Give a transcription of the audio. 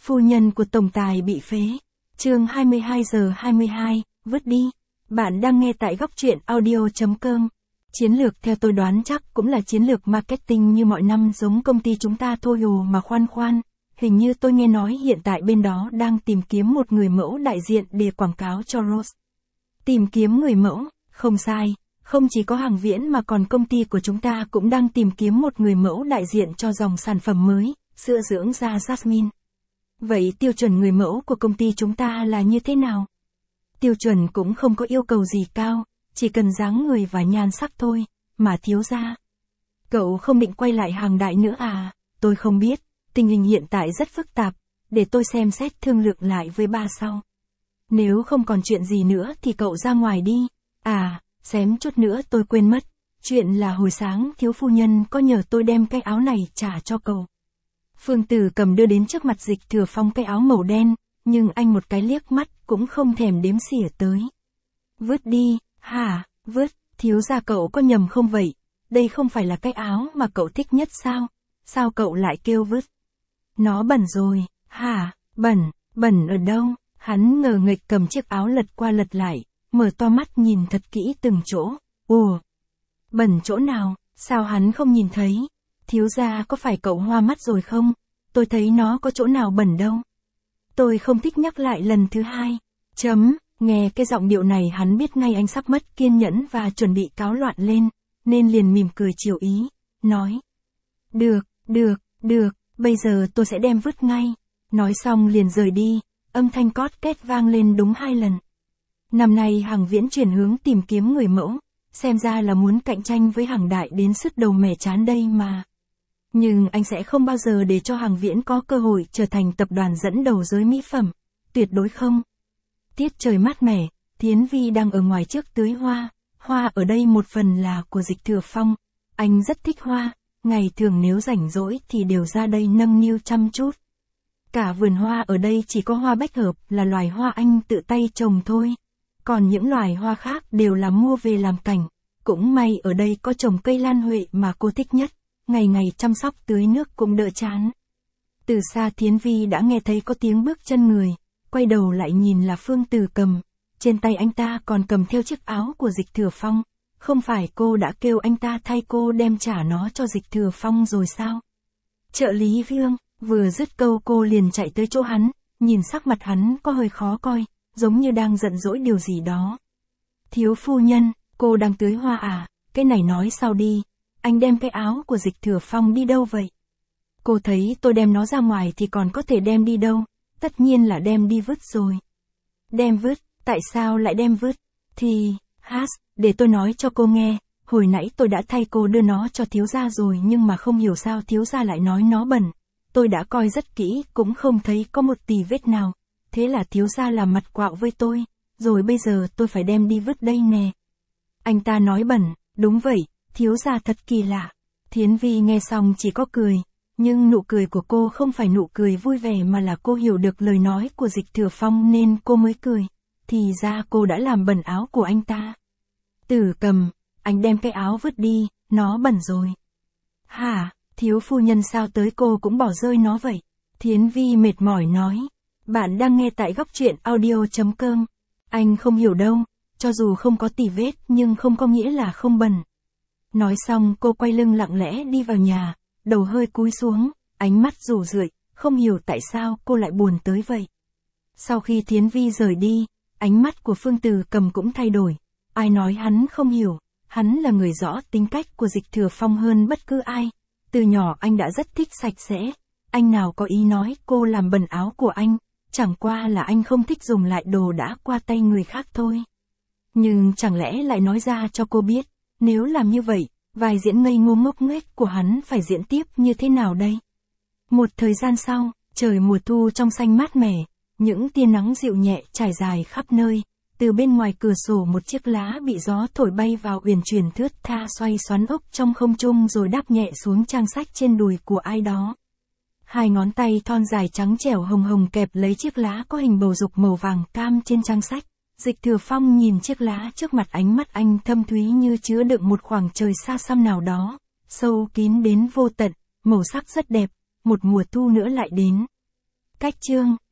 Phu nhân của tổng tài bị phế. Chương 22:22, vứt đi. Bạn đang nghe tại góc truyện audio.com. Chiến lược theo tôi đoán chắc cũng là chiến lược marketing như mọi năm, giống công ty chúng ta thôi ồ mà khoan. Hình như tôi nghe nói hiện tại bên đó đang tìm kiếm một người mẫu đại diện để quảng cáo cho Rose. Tìm kiếm người mẫu, không sai. Không chỉ có Hàng Viễn mà còn công ty của chúng ta cũng đang tìm kiếm một người mẫu đại diện cho dòng sản phẩm mới, sữa dưỡng da Jasmine. Vậy tiêu chuẩn người mẫu của công ty chúng ta là như thế nào? Tiêu chuẩn cũng không có yêu cầu gì cao, chỉ cần dáng người và nhan sắc thôi, mà thiếu gia. Cậu không định quay lại Hàng Đại nữa à? Tôi không biết, tình hình hiện tại rất phức tạp, để tôi xem xét thương lượng lại với ba sau. Nếu không còn chuyện gì nữa thì cậu ra ngoài đi. À, xém chút nữa tôi quên mất, chuyện là hồi sáng thiếu phu nhân có nhờ tôi đem cái áo này trả cho cậu. Phương Tử Cầm đưa đến trước mặt Dịch Thừa Phong cái áo màu đen, nhưng anh một cái liếc mắt cũng không thèm đếm xỉa tới. Vứt đi, hả, vứt, thiếu gia cậu có nhầm không vậy? Đây không phải là cái áo mà cậu thích nhất sao? Sao cậu lại kêu vứt? Nó bẩn rồi, hả, bẩn ở đâu? Hắn ngờ nghệch cầm chiếc áo lật qua lật lại, mở to mắt nhìn thật kỹ từng chỗ. Ồ, bẩn chỗ nào, sao hắn không nhìn thấy? Thiếu gia có phải cậu hoa mắt rồi không? Tôi thấy nó có chỗ nào bẩn đâu. Tôi không thích nhắc lại lần thứ hai. Nghe cái giọng điệu này hắn biết ngay anh sắp mất kiên nhẫn và chuẩn bị cáu loạn lên, nên liền mỉm cười chiều ý, nói. Được, bây giờ tôi sẽ đem vứt ngay. Nói xong liền rời đi, âm thanh cót két vang lên đúng 2 lần. Năm nay Hàng Viễn chuyển hướng tìm kiếm người mẫu, xem ra là muốn cạnh tranh với Hàng Đại đến sứt đầu mẻ trán đây mà. Nhưng anh sẽ không bao giờ để cho Hàng Viễn có cơ hội trở thành tập đoàn dẫn đầu giới mỹ phẩm, tuyệt đối không. Tiết trời mát mẻ, Thiến Vi đang ở ngoài trước tưới hoa ở đây một phần là của Dịch Thừa Phong, anh rất thích hoa, ngày thường nếu rảnh rỗi thì đều ra đây nâng niu chăm chút. Cả vườn hoa ở đây chỉ có hoa bách hợp là loài hoa anh tự tay trồng thôi, còn những loài hoa khác đều là mua về làm cảnh, cũng may ở đây có trồng cây lan huệ mà cô thích nhất. Ngày ngày chăm sóc tưới nước cũng đỡ chán. Từ xa Thiến Vi đã nghe thấy có tiếng bước chân người, quay đầu lại nhìn là Phương Tử Cầm, trên tay anh ta còn cầm theo chiếc áo của Dịch Thừa Phong, không phải cô đã kêu anh ta thay cô đem trả nó cho Dịch Thừa Phong rồi sao? Trợ lý Vương, vừa dứt câu cô liền chạy tới chỗ hắn, nhìn sắc mặt hắn có hơi khó coi, giống như đang giận dỗi điều gì đó. Thiếu phu nhân, cô đang tưới hoa à, cái này nói sau đi. Anh đem cái áo của Dịch Thừa Phong đi đâu vậy? Cô thấy tôi đem nó ra ngoài thì còn có thể đem đi đâu? Tất nhiên là đem đi vứt rồi. Đem vứt, tại sao lại đem vứt? Thì, để tôi nói cho cô nghe, hồi nãy tôi đã thay cô đưa nó cho thiếu gia rồi nhưng mà không hiểu sao thiếu gia lại nói nó bẩn. Tôi đã coi rất kỹ cũng không thấy có một tì vết nào. Thế là thiếu gia làm mặt quạo với tôi, rồi bây giờ tôi phải đem đi vứt đây nè. Anh ta nói bẩn, đúng vậy. Thiếu gia thật kỳ lạ. Thiến Vi nghe xong chỉ có cười, nhưng nụ cười của cô không phải nụ cười vui vẻ mà là cô hiểu được lời nói của Dịch Thừa Phong nên cô mới cười. Thì ra cô đã làm bẩn áo của anh ta. Tử Cầm, anh đem cái áo vứt đi, nó bẩn rồi. Hả, thiếu phu nhân sao tới cô cũng bỏ rơi nó vậy? Thiến Vi mệt mỏi nói. Bạn đang nghe tại góc truyện audio.com. Anh không hiểu đâu, cho dù không có tì vết nhưng không có nghĩa là không bẩn. Nói xong cô quay lưng lặng lẽ đi vào nhà, đầu hơi cúi xuống, ánh mắt rủ rượi, không hiểu tại sao cô lại buồn tới vậy. Sau khi Thiến Vi rời đi, ánh mắt của Phương Tử Cầm cũng thay đổi. Ai nói hắn không hiểu, hắn là người rõ tính cách của Dịch Thừa Phong hơn bất cứ ai. Từ nhỏ anh đã rất thích sạch sẽ, anh nào có ý nói cô làm bẩn áo của anh, chẳng qua là anh không thích dùng lại đồ đã qua tay người khác thôi. Nhưng chẳng lẽ lại nói ra cho cô biết. Nếu làm như vậy, vai diễn ngây ngô ngốc nghếch của hắn phải diễn tiếp như thế nào đây? Một thời gian sau, trời mùa thu trong xanh mát mẻ, những tia nắng dịu nhẹ trải dài khắp nơi, từ bên ngoài cửa sổ một chiếc lá bị gió thổi bay vào uyển chuyển thướt tha xoay xoắn ốc trong không trung rồi đáp nhẹ xuống trang sách trên đùi của ai đó. 2 ngón tay thon dài trắng trẻo hồng hồng kẹp lấy chiếc lá có hình bầu dục màu vàng cam trên trang sách. Dịch Thừa Phong nhìn chiếc lá trước mặt, ánh mắt anh thâm thúy như chứa đựng một khoảng trời xa xăm nào đó, sâu kín đến vô tận, màu sắc rất đẹp, một mùa thu nữa lại đến. Cách chương